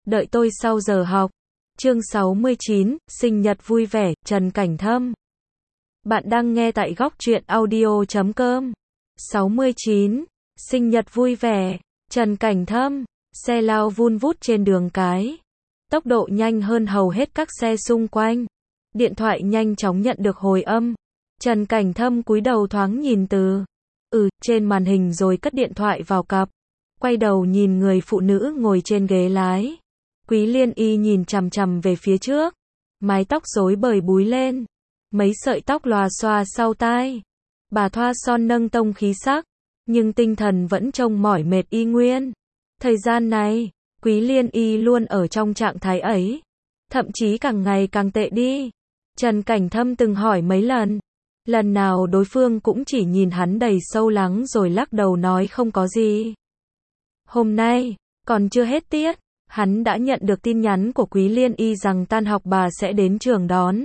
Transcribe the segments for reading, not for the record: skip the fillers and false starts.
đợi tôi sau giờ học. Chương 69, sinh nhật vui vẻ, Trần Cảnh Thâm. Bạn đang nghe tại góc truyện audio.com. 69, sinh nhật vui vẻ, Trần Cảnh Thâm. Xe lao vun vút trên đường cái. Tốc độ nhanh hơn hầu hết các xe xung quanh. Điện thoại nhanh chóng nhận được hồi âm. Trần Cảnh Thâm cúi đầu thoáng nhìn trên màn hình rồi cất điện thoại vào cặp. Quay đầu nhìn người phụ nữ ngồi trên ghế lái. Quý Liên Y nhìn chằm chằm về phía trước. Mái tóc rối bời búi lên. Mấy sợi tóc lòa xòa sau tai. Bà thoa son nâng tông khí sắc. Nhưng tinh thần vẫn trông mỏi mệt y nguyên. Thời gian này, Quý Liên Y luôn ở trong trạng thái ấy. Thậm chí càng ngày càng tệ đi. Trần Cảnh Thâm từng hỏi mấy lần. Lần nào đối phương cũng chỉ nhìn hắn đầy sâu lắng rồi lắc đầu nói không có gì. Hôm nay, còn chưa hết tiết, hắn đã nhận được tin nhắn của Quý Liên Y rằng tan học bà sẽ đến trường đón.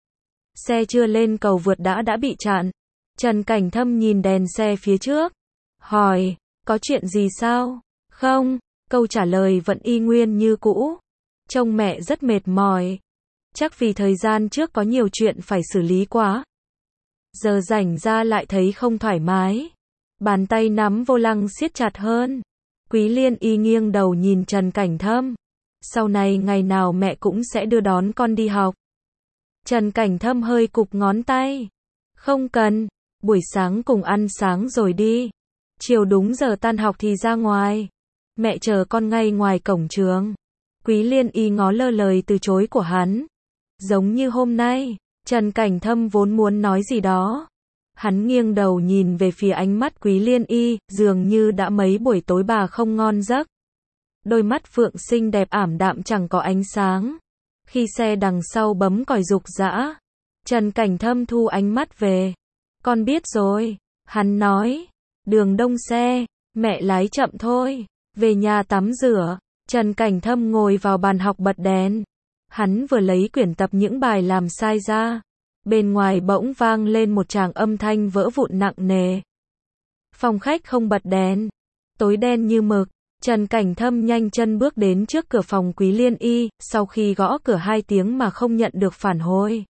Xe chưa lên cầu vượt đã bị chặn. Trần Cảnh Thâm nhìn đèn xe phía trước. Hỏi, có chuyện gì sao? Không, câu trả lời vẫn y nguyên như cũ. Trông mẹ rất mệt mỏi. Chắc vì thời gian trước có nhiều chuyện phải xử lý quá. Giờ rảnh ra lại thấy không thoải mái. Bàn tay nắm vô lăng siết chặt hơn. Quý Liên Y nghiêng đầu nhìn Trần Cảnh Thâm. Sau này ngày nào mẹ cũng sẽ đưa đón con đi học. Trần Cảnh Thâm hơi cụp ngón tay. Không cần, buổi sáng cùng ăn sáng rồi đi. Chiều đúng giờ tan học thì ra ngoài. Mẹ chờ con ngay ngoài cổng trường. Quý Liên Y ngó lơ lời từ chối của hắn. Giống như hôm nay, Trần Cảnh Thâm vốn muốn nói gì đó. Hắn nghiêng đầu nhìn về phía ánh mắt Quý Liên Y, dường như đã mấy buổi tối bà không ngon giấc. Đôi mắt phượng xinh đẹp ảm đạm chẳng có ánh sáng. Khi xe đằng sau bấm còi rục rã, Trần Cảnh Thâm thu ánh mắt về. Con biết rồi, hắn nói. Đường đông xe, mẹ lái chậm thôi. Về nhà tắm rửa, Trần Cảnh Thâm ngồi vào bàn học bật đèn. Hắn vừa lấy quyển tập những bài làm sai ra. Bên ngoài bỗng vang lên một tràng âm thanh vỡ vụn nặng nề. Phòng khách không bật đèn. Tối đen như mực. Trần Cảnh Thâm nhanh chân bước đến trước cửa phòng Quý Liên Y, sau khi gõ cửa 2 tiếng mà không nhận được phản hồi.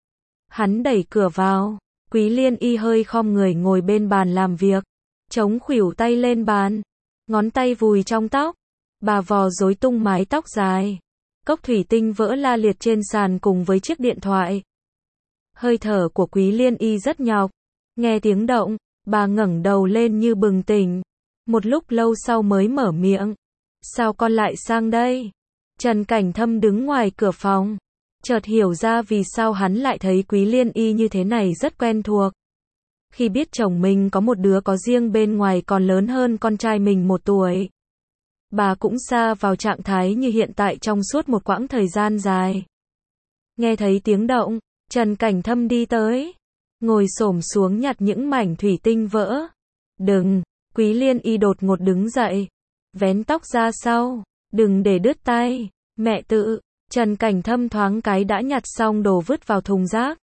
Hắn đẩy cửa vào. Quý Liên Y hơi khom người ngồi bên bàn làm việc. Chống khuỷu tay lên bàn. Ngón tay vùi trong tóc. Bà vò rối tung mái tóc dài. Cốc thủy tinh vỡ la liệt trên sàn cùng với chiếc điện thoại. Hơi thở của Quý Liên Y rất nhọc. Nghe tiếng động, bà ngẩng đầu lên như bừng tỉnh. Một lúc lâu sau mới mở miệng. Sao con lại sang đây? Trần Cảnh Thâm đứng ngoài cửa phòng. Chợt hiểu ra vì sao hắn lại thấy Quý Liên Y như thế này rất quen thuộc. Khi biết chồng mình có một đứa có riêng bên ngoài còn lớn hơn con trai mình 1 tuổi. Bà cũng sa vào trạng thái như hiện tại trong suốt một quãng thời gian dài. Nghe thấy tiếng động, Trần Cảnh Thâm đi tới. Ngồi xổm xuống nhặt những mảnh thủy tinh vỡ. Đừng, Quý Liên Y đột ngột đứng dậy. Vén tóc ra sau. Đừng để đứt tay. Mẹ tự. Trần Cảnh Thâm thoáng cái đã nhặt xong đồ vứt vào thùng rác.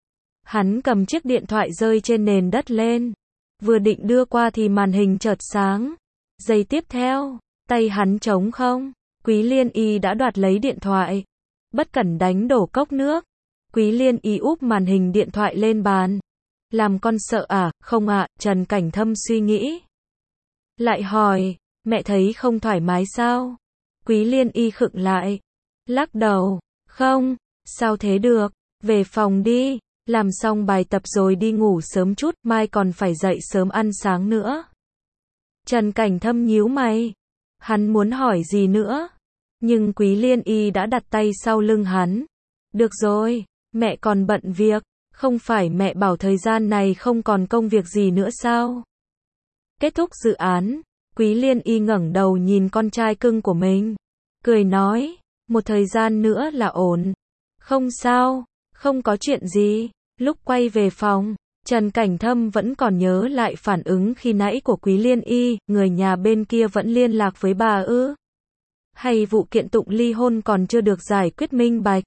Hắn cầm chiếc điện thoại rơi trên nền đất lên. Vừa định đưa qua thì màn hình chợt sáng. Giây tiếp theo, tay hắn trống không. Quý Liên Y đã đoạt lấy điện thoại. Bất cẩn đánh đổ cốc nước. Quý Liên Y úp màn hình điện thoại lên bàn. Làm con sợ à? Không ạ, Trần Cảnh Thâm suy nghĩ. Lại hỏi, mẹ thấy không thoải mái sao? Quý Liên Y khựng lại. Lắc đầu, không, sao thế được, về phòng đi, làm xong bài tập rồi đi ngủ sớm chút, mai còn phải dậy sớm ăn sáng nữa. Trần Cảnh Thâm nhíu mày. Hắn muốn hỏi gì nữa? Nhưng Quý Liên Y đã đặt tay sau lưng hắn. Được rồi, mẹ còn bận việc, không phải mẹ bảo thời gian này không còn công việc gì nữa sao? Kết thúc dự án, Quý Liên Y ngẩng đầu nhìn con trai cưng của mình. Cười nói, một thời gian nữa là ổn. Không sao, không có chuyện gì. Lúc quay về phòng, Trần Cảnh Thâm vẫn còn nhớ lại phản ứng khi nãy của Quý Liên Y, người nhà bên kia vẫn liên lạc với bà ư? Hay vụ kiện tụng ly hôn còn chưa được giải quyết minh bạch?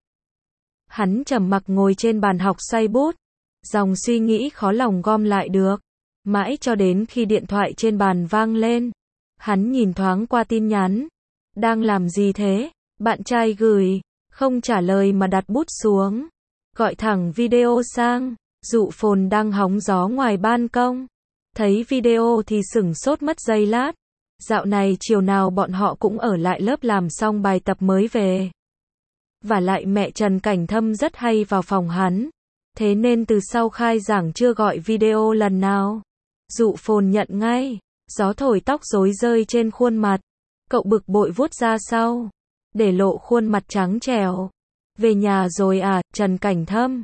Hắn trầm mặc ngồi trên bàn học xoay bút. Dòng suy nghĩ khó lòng gom lại được. Mãi cho đến khi điện thoại trên bàn vang lên. Hắn nhìn thoáng qua tin nhắn. Đang làm gì thế? Bạn trai gửi, không trả lời mà đặt bút xuống. Gọi thẳng video sang. Dụ phồn đang hóng gió ngoài ban công. Thấy video thì sửng sốt mất giây lát. Dạo này chiều nào bọn họ cũng ở lại lớp làm xong bài tập mới về. Và lại mẹ Trần Cảnh Thâm rất hay vào phòng hắn. Thế nên từ sau khai giảng chưa gọi video lần nào. Dụ phồn nhận ngay. Gió thổi tóc rối rơi trên khuôn mặt. Cậu bực bội vuốt ra sau. Để lộ khuôn mặt trắng trẻo. Về nhà rồi à, Trần Cảnh Thâm?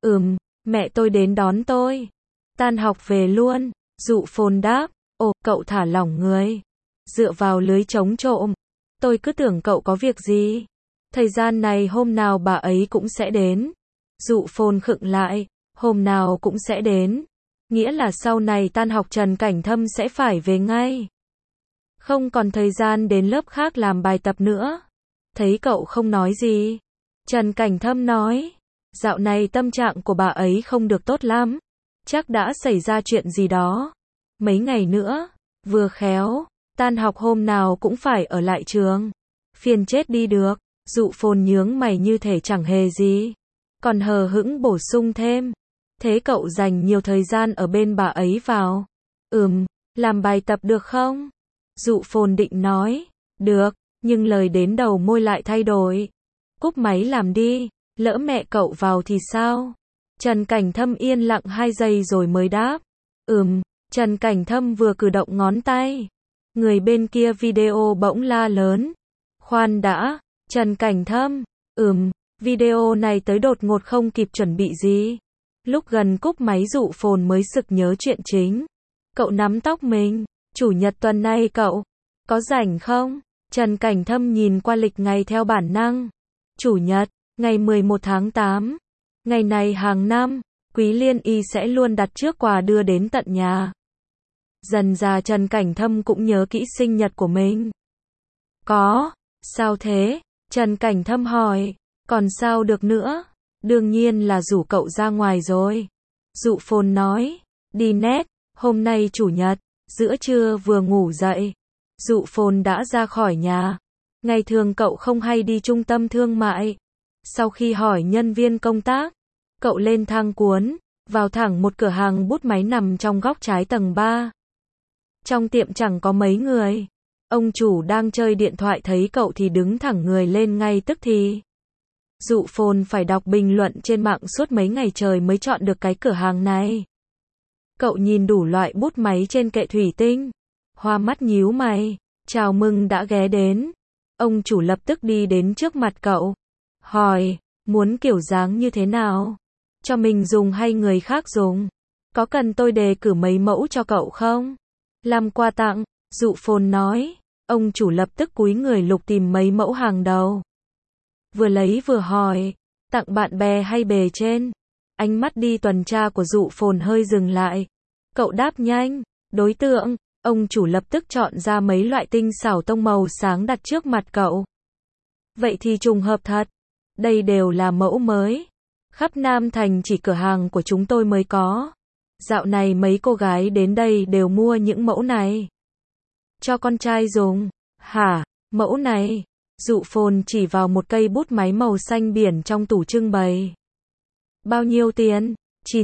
Mẹ tôi đến đón tôi. Tan học về luôn. Dụ phồn đáp. Ồ, cậu thả lỏng người. Dựa vào lưới chống trộm. Tôi cứ tưởng cậu có việc gì. Thời gian này hôm nào bà ấy cũng sẽ đến. Dụ phồn khựng lại. Hôm nào cũng sẽ đến. Nghĩa là sau này tan học Trần Cảnh Thâm sẽ phải về ngay. Không còn thời gian đến lớp khác làm bài tập nữa. Thấy cậu không nói gì. Trần Cảnh Thâm nói. Dạo này tâm trạng của bà ấy không được tốt lắm. Chắc đã xảy ra chuyện gì đó. Mấy ngày nữa. Vừa khéo. Tan học hôm nào cũng phải ở lại trường. Phiền chết đi được. Dụ phồn nhướng mày như thể chẳng hề gì. Còn hờ hững bổ sung thêm. Thế cậu dành nhiều thời gian ở bên bà ấy vào. Làm bài tập được không? Dụ phồn định nói. Được, nhưng lời đến đầu môi lại thay đổi. Cúp máy làm đi. Lỡ mẹ cậu vào thì sao? Trần Cảnh Thâm yên lặng 2 giây rồi mới đáp. Trần Cảnh Thâm vừa cử động ngón tay. Người bên kia video bỗng la lớn. Khoan đã, Trần Cảnh Thâm. Video này tới đột ngột không kịp chuẩn bị gì. Lúc gần cúp máy dụ phồn mới sực nhớ chuyện chính. Cậu nắm tóc mình. Chủ nhật tuần này cậu có rảnh không? Trần Cảnh Thâm nhìn qua lịch ngày theo bản năng. Chủ nhật, ngày 11 tháng 8. Ngày này hàng năm, Quý Liên Y sẽ luôn đặt trước quà đưa đến tận nhà. Dần dà Trần Cảnh Thâm cũng nhớ kỹ sinh nhật của mình. Có, sao thế? Trần Cảnh Thâm hỏi. Còn sao được nữa? Đương nhiên là rủ cậu ra ngoài rồi. Dụ phồn nói. Đi nét, hôm nay chủ nhật, giữa trưa vừa ngủ dậy. Dụ phồn đã ra khỏi nhà. Ngày thường cậu không hay đi trung tâm thương mại. Sau khi hỏi nhân viên công tác, cậu lên thang cuốn, vào thẳng một cửa hàng bút máy nằm trong góc trái tầng 3. Trong tiệm chẳng có mấy người. Ông chủ đang chơi điện thoại thấy cậu thì đứng thẳng người lên ngay tức thì. Dụ phồn phải đọc bình luận trên mạng suốt mấy ngày trời mới chọn được cái cửa hàng này. Cậu nhìn đủ loại bút máy trên kệ thủy tinh. Hoa mắt nhíu mày. Chào mừng đã ghé đến. Ông chủ lập tức đi đến trước mặt cậu. Hỏi, muốn kiểu dáng như thế nào? Cho mình dùng hay người khác dùng? Có cần tôi đề cử mấy mẫu cho cậu không? Làm quà tặng, Dụ phồn nói. Ông chủ lập tức cúi người lục tìm mấy mẫu hàng đầu. Vừa lấy vừa hỏi, tặng bạn bè hay bề trên? Ánh mắt đi tuần tra của Dụ phồn hơi dừng lại. Cậu đáp nhanh, đối tượng. Ông chủ lập tức chọn ra mấy loại tinh xảo tông màu sáng đặt trước mặt cậu. Vậy thì trùng hợp thật. Đây đều là mẫu mới. Khắp Nam Thành chỉ cửa hàng của chúng tôi mới có. Dạo này mấy cô gái đến đây đều mua những mẫu này. Cho con trai dùng. Hả, mẫu này? Dụ phồn chỉ vào một cây bút máy màu xanh biển trong tủ trưng bày. Bao nhiêu tiền?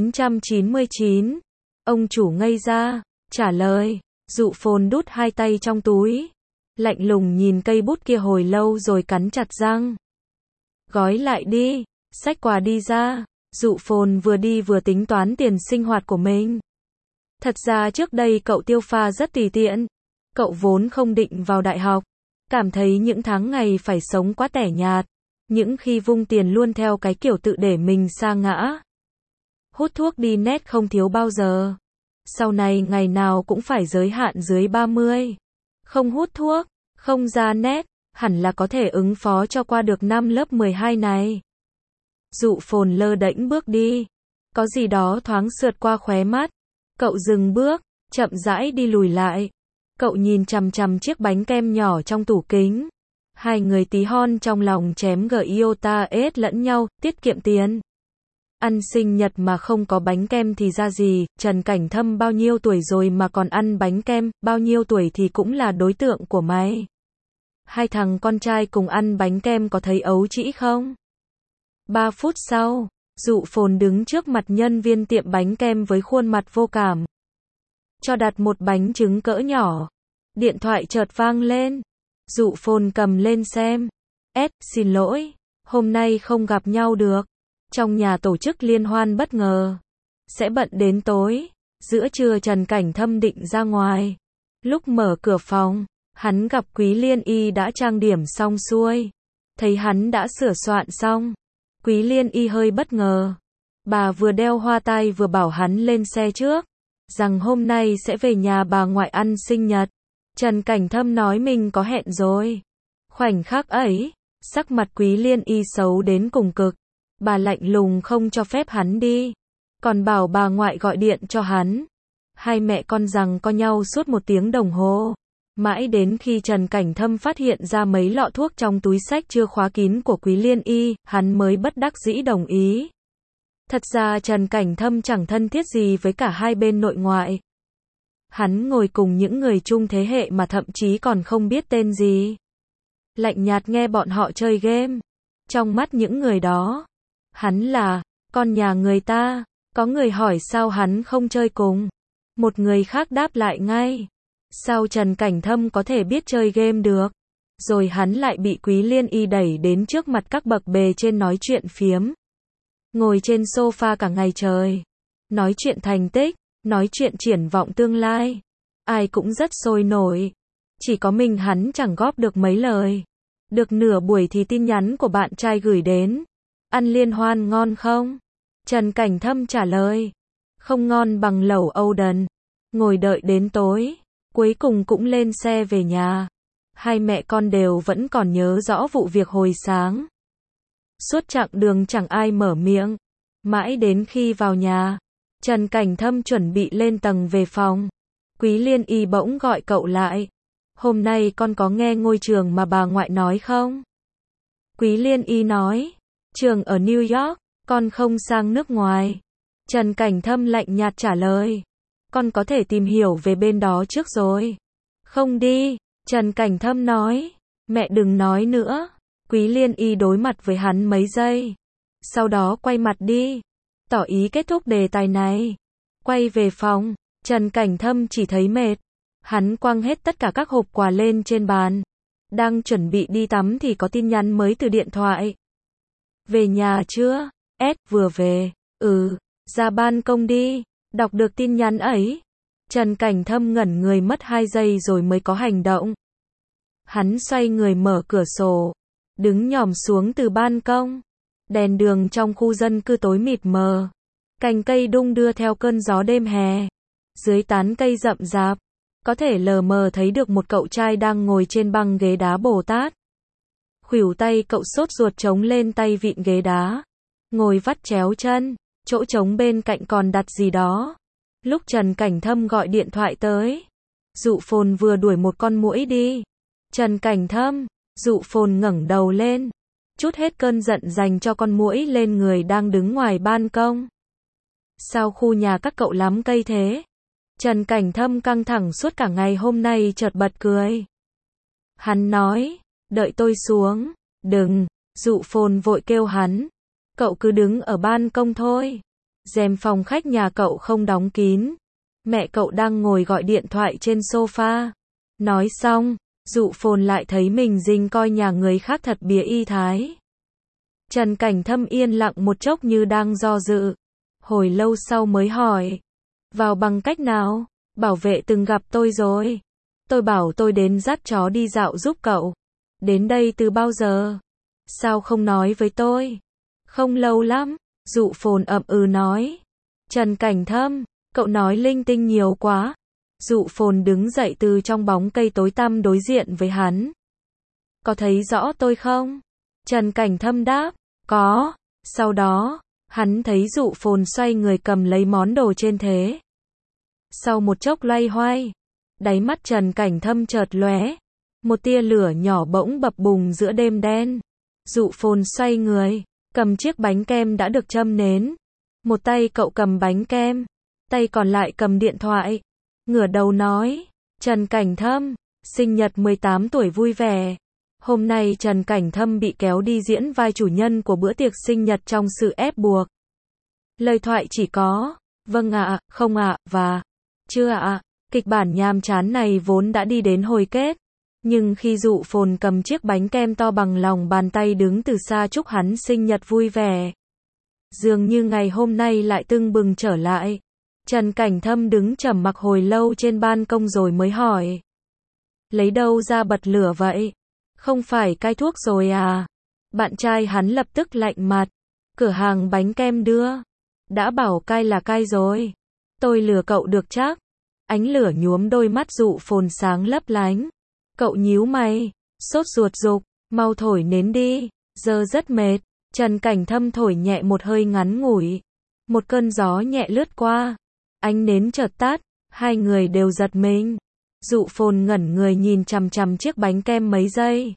999. Ông chủ ngây ra, trả lời. Dụ phồn đút 2 tay trong túi. Lạnh lùng nhìn cây bút kia hồi lâu rồi cắn chặt răng. Gói lại đi, xách quà đi ra. Dụ phồn vừa đi vừa tính toán tiền sinh hoạt của mình. Thật ra trước đây cậu tiêu pha rất tùy tiện. Cậu vốn không định vào đại học. Cảm thấy những tháng ngày phải sống quá tẻ nhạt. Những khi vung tiền luôn theo cái kiểu tự để mình sa ngã. Hút thuốc đi net không thiếu bao giờ. Sau này ngày nào cũng phải giới hạn dưới 30. Không hút thuốc, không ra net, hẳn là có thể ứng phó cho qua được năm lớp 12 này. Dụ phồn lơ đễnh bước đi. Có gì đó thoáng sượt qua khóe mắt. Cậu dừng bước, chậm rãi đi lùi lại. Cậu nhìn chằm chằm chiếc bánh kem nhỏ trong tủ kính. Hai người tí hon trong lòng chém iota ết lẫn nhau, tiết kiệm tiền. Ăn sinh nhật mà không có bánh kem thì ra gì, Trần Cảnh Thâm bao nhiêu tuổi rồi mà còn ăn bánh kem, bao nhiêu tuổi thì cũng là đối tượng của mày. Hai thằng con trai cùng ăn bánh kem có thấy ấu trĩ không? 3 phút sau, Dụ Phồn đứng trước mặt nhân viên tiệm bánh kem với khuôn mặt vô cảm. Cho đặt một bánh trứng cỡ nhỏ. Điện thoại chợt vang lên. Dụ Phồn cầm lên xem. Xin lỗi, hôm nay không gặp nhau được. Trong nhà tổ chức liên hoan bất ngờ. Sẽ bận đến tối. Giữa trưa Trần Cảnh Thâm định ra ngoài. Lúc mở cửa phòng, hắn gặp Quý Liên Y đã trang điểm xong xuôi. Thấy hắn đã sửa soạn xong. Quý Liên Y hơi bất ngờ. Bà vừa đeo hoa tai vừa bảo hắn lên xe trước. Rằng hôm nay sẽ về nhà bà ngoại ăn sinh nhật. Trần Cảnh Thâm nói mình có hẹn rồi. Khoảnh khắc ấy, sắc mặt Quý Liên Y xấu đến cùng cực. Bà lạnh lùng không cho phép hắn đi. Còn bảo bà ngoại gọi điện cho hắn. Hai mẹ con giằng co nhau suốt 1 tiếng đồng hồ. Mãi đến khi Trần Cảnh Thâm phát hiện ra mấy lọ thuốc trong túi xách chưa khóa kín của Quý Liên Y, hắn mới bất đắc dĩ đồng ý. Thật ra Trần Cảnh Thâm chẳng thân thiết gì với cả hai bên nội ngoại. Hắn ngồi cùng những người chung thế hệ mà thậm chí còn không biết tên gì. Lạnh nhạt nghe bọn họ chơi game. Trong mắt những người đó, hắn là con nhà người ta. Có người hỏi sao hắn không chơi cùng. Một người khác đáp lại ngay. Sao Trần Cảnh Thâm có thể biết chơi game được? Rồi hắn lại bị Quý Liên Y đẩy đến trước mặt các bậc bề trên nói chuyện phiếm. Ngồi trên sofa cả ngày trời. Nói chuyện thành tích, nói chuyện triển vọng tương lai. Ai cũng rất sôi nổi. Chỉ có mình hắn chẳng góp được mấy lời. Được nửa buổi thì tin nhắn của bạn trai gửi đến. Ăn liên hoan ngon không? Trần Cảnh Thâm trả lời. Không ngon bằng lẩu Âu-đần. Ngồi đợi đến tối. Cuối cùng cũng lên xe về nhà. Hai mẹ con đều vẫn còn nhớ rõ vụ việc hồi sáng. Suốt chặng đường chẳng ai mở miệng. Mãi đến khi vào nhà, Trần Cảnh Thâm chuẩn bị lên tầng về phòng. Quý Liên Y bỗng gọi cậu lại. Hôm nay con có nghe ngôi trường mà bà ngoại nói không? Quý Liên Y nói. Trường ở New York, con không sang nước ngoài. Trần Cảnh Thâm lạnh nhạt trả lời. Con có thể tìm hiểu về bên đó trước rồi. Không đi, Trần Cảnh Thâm nói. Mẹ đừng nói nữa. Quý Liên Y đối mặt với hắn mấy giây. Sau đó quay mặt đi. Tỏ ý kết thúc đề tài này. Quay về phòng, Trần Cảnh Thâm chỉ thấy mệt. Hắn quăng hết tất cả các hộp quà lên trên bàn. Đang chuẩn bị đi tắm thì có tin nhắn mới từ điện thoại. Về nhà chưa? Vừa về. Ra ban công đi. Đọc được tin nhắn ấy. Trần Cảnh Thâm ngẩn người mất 2 giây rồi mới có hành động. Hắn xoay người mở cửa sổ. Đứng nhòm xuống từ ban công. Đèn đường trong khu dân cư tối mịt mờ. Cành cây đung đưa theo cơn gió đêm hè. Dưới tán cây rậm rạp, có thể lờ mờ thấy được một cậu trai đang ngồi trên băng ghế đá Bồ Tát. Khuỷu tay cậu sốt ruột chống lên tay vịn ghế đá. Ngồi vắt chéo chân, chỗ trống bên cạnh còn đặt gì đó. Lúc Trần Cảnh Thâm gọi điện thoại tới, Dụ Phồn vừa đuổi một con muỗi đi. Trần Cảnh Thâm, Dụ Phồn ngẩng đầu lên, trút hết cơn giận dành cho con muỗi lên người đang đứng ngoài ban công. Sao khu nhà các cậu lắm cây thế? Trần Cảnh Thâm căng thẳng suốt cả ngày hôm nay chợt bật cười. Hắn nói, đợi tôi xuống. Đừng, Dụ Phồn vội kêu hắn. Cậu cứ đứng ở ban công thôi. Rèm phòng khách nhà cậu không đóng kín. Mẹ cậu đang ngồi gọi điện thoại trên sofa. Nói xong, Dụ Phồn lại thấy mình dình coi nhà người khác thật bía y thái. Trần Cảnh Thâm yên lặng một chốc như đang do dự. Hồi lâu sau mới hỏi. Vào bằng cách nào? Bảo vệ từng gặp tôi rồi. Tôi bảo tôi đến dắt chó đi dạo giúp cậu. Đến đây từ bao giờ? Sao không nói với tôi? Không lâu lắm. Dụ Phồn ậm ừ nói. Trần Cảnh Thâm, cậu nói linh tinh nhiều quá. Dụ Phồn đứng dậy từ trong bóng cây tối tăm đối diện với hắn. Có thấy rõ tôi không? Trần Cảnh Thâm đáp. Có. Sau đó, hắn thấy Dụ Phồn xoay người cầm lấy món đồ trên thế. Sau một chốc loay hoay, đáy mắt Trần Cảnh Thâm chợt lóe. Một tia lửa nhỏ bỗng bập bùng giữa đêm đen. Dụ Phồn xoay người, cầm chiếc bánh kem đã được châm nến. Một tay cậu cầm bánh kem, tay còn lại cầm điện thoại. Ngửa đầu nói, Trần Cảnh Thâm, sinh nhật 18 tuổi vui vẻ. Hôm nay Trần Cảnh Thâm bị kéo đi diễn vai chủ nhân của bữa tiệc sinh nhật trong sự ép buộc. Lời thoại chỉ có, vâng ạ, không ạ, và, chưa ạ. Kịch bản nhàm chán này vốn đã đi đến hồi kết. Nhưng khi Dụ Phồn cầm chiếc bánh kem to bằng lòng bàn tay đứng từ xa chúc hắn sinh nhật vui vẻ. Dường như ngày hôm nay lại tưng bừng trở lại. Trần Cảnh Thâm đứng trầm mặc hồi lâu trên ban công rồi mới hỏi. Lấy đâu ra bật lửa vậy? Không phải cai thuốc rồi à? Bạn trai hắn lập tức lạnh mặt. Cửa hàng bánh kem đưa. Đã bảo cai là cai rồi. Tôi lừa cậu được chắc. Ánh lửa nhuốm đôi mắt Dụ Phồn sáng lấp lánh. Cậu nhíu mày, sốt ruột dục, mau thổi nến đi, giờ rất mệt. Trần Cảnh Thâm thổi nhẹ một hơi ngắn ngủi. Một cơn gió nhẹ lướt qua. Ánh nến chợt tắt, hai người đều giật mình. Dụ Phồn ngẩn người nhìn chằm chằm chiếc bánh kem mấy giây.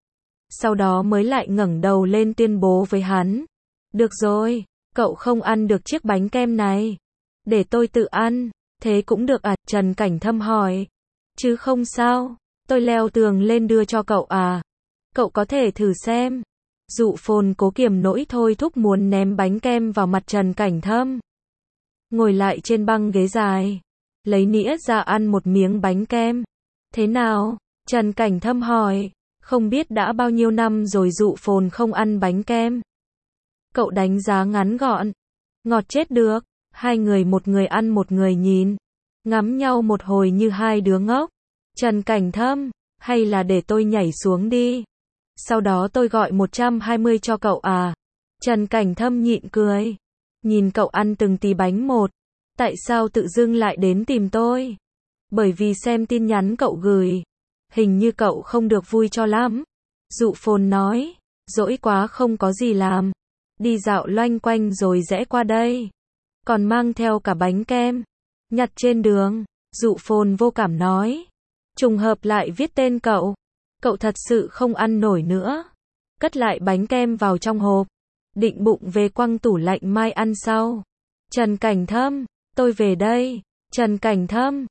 Sau đó mới lại ngẩng đầu lên tuyên bố với hắn. Được rồi, cậu không ăn được chiếc bánh kem này. Để tôi tự ăn, thế cũng được à? Trần Cảnh Thâm hỏi. Chứ không sao, tôi leo tường lên đưa cho cậu à? Cậu có thể thử xem. Dụ Phồn cố kiềm nỗi thôi thúc muốn ném bánh kem vào mặt Trần Cảnh Thâm. Ngồi lại trên băng ghế dài, lấy nĩa ra ăn một miếng bánh kem. Thế nào? Trần Cảnh Thâm hỏi. Không biết đã bao nhiêu năm rồi Dụ Phồn không ăn bánh kem. Cậu đánh giá ngắn gọn. Ngọt chết được. Hai người, một người ăn một người nhìn. Ngắm nhau một hồi như hai đứa ngốc. Trần Cảnh Thâm, hay là để tôi nhảy xuống đi. Sau đó tôi gọi 120 cho cậu à? Trần Cảnh Thâm nhịn cười. Nhìn cậu ăn từng tí bánh một. Tại sao tự dưng lại đến tìm tôi? Bởi vì xem tin nhắn cậu gửi. Hình như cậu không được vui cho lắm. Dụ Phồn nói. Dỗi quá không có gì làm. Đi dạo loanh quanh rồi rẽ qua đây. Còn mang theo cả bánh kem. Nhặt trên đường. Dụ Phồn vô cảm nói. Trùng hợp lại viết tên cậu. Cậu thật sự không ăn nổi nữa. Cất lại bánh kem vào trong hộp. Định bụng về quăng tủ lạnh mai ăn sau. Trần Cảnh Thâm, tôi về đây. Trần Cảnh Thâm,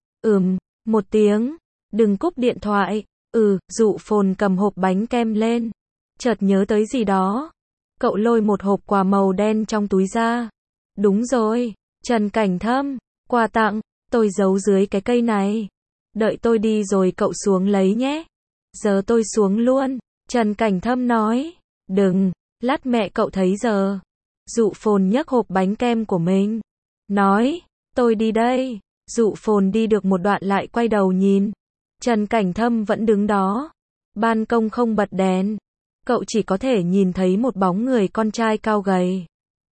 một tiếng. Đừng cúp điện thoại. Dụ Phồn cầm hộp bánh kem lên. Chợt nhớ tới gì đó. Cậu lôi một hộp quà màu đen trong túi ra. Đúng rồi, Trần Cảnh Thâm, quà tặng, tôi giấu dưới cái cây này. Đợi tôi đi rồi cậu xuống lấy nhé. Giờ tôi xuống luôn. Trần Cảnh Thâm nói. Đừng, lát mẹ cậu thấy giờ. Dụ Phồn nhấc hộp bánh kem của mình. Nói, tôi đi đây. Dụ Phồn đi được một đoạn lại quay đầu nhìn. Trần Cảnh Thâm vẫn đứng đó. Ban công không bật đèn. Cậu chỉ có thể nhìn thấy một bóng người con trai cao gầy.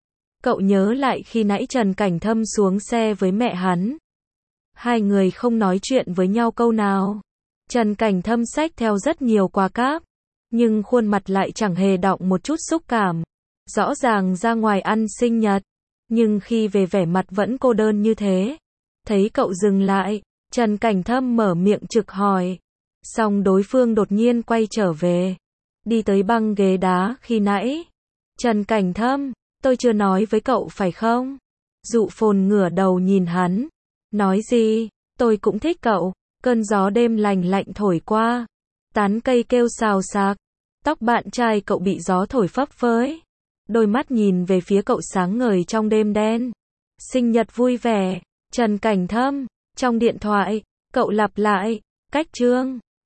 Cậu nhớ lại khi nãy Trần Cảnh Thâm xuống xe với mẹ hắn. Hai người không nói chuyện với nhau câu nào. Trần Cảnh Thâm xách theo rất nhiều quà cáp. Nhưng khuôn mặt lại chẳng hề đọng một chút xúc cảm. Rõ ràng ra ngoài ăn sinh nhật. Nhưng khi về vẻ mặt vẫn cô đơn như thế. Thấy cậu dừng lại. Trần Cảnh Thâm mở miệng trực hỏi. Xong đối phương đột nhiên quay trở về. Đi tới băng ghế đá khi nãy. Trần Cảnh Thâm, tôi chưa nói với cậu phải không? Dụ Phồn ngửa đầu nhìn hắn. Nói gì? Tôi cũng thích cậu. Cơn gió đêm lành lạnh thổi qua. Tán cây kêu xào xạc. Tóc bạn trai cậu bị gió thổi phấp phới. Đôi mắt nhìn về phía cậu sáng ngời trong đêm đen. Sinh nhật vui vẻ. Trần Cảnh Thâm. Trong điện thoại, cậu lặp lại. Cách chương.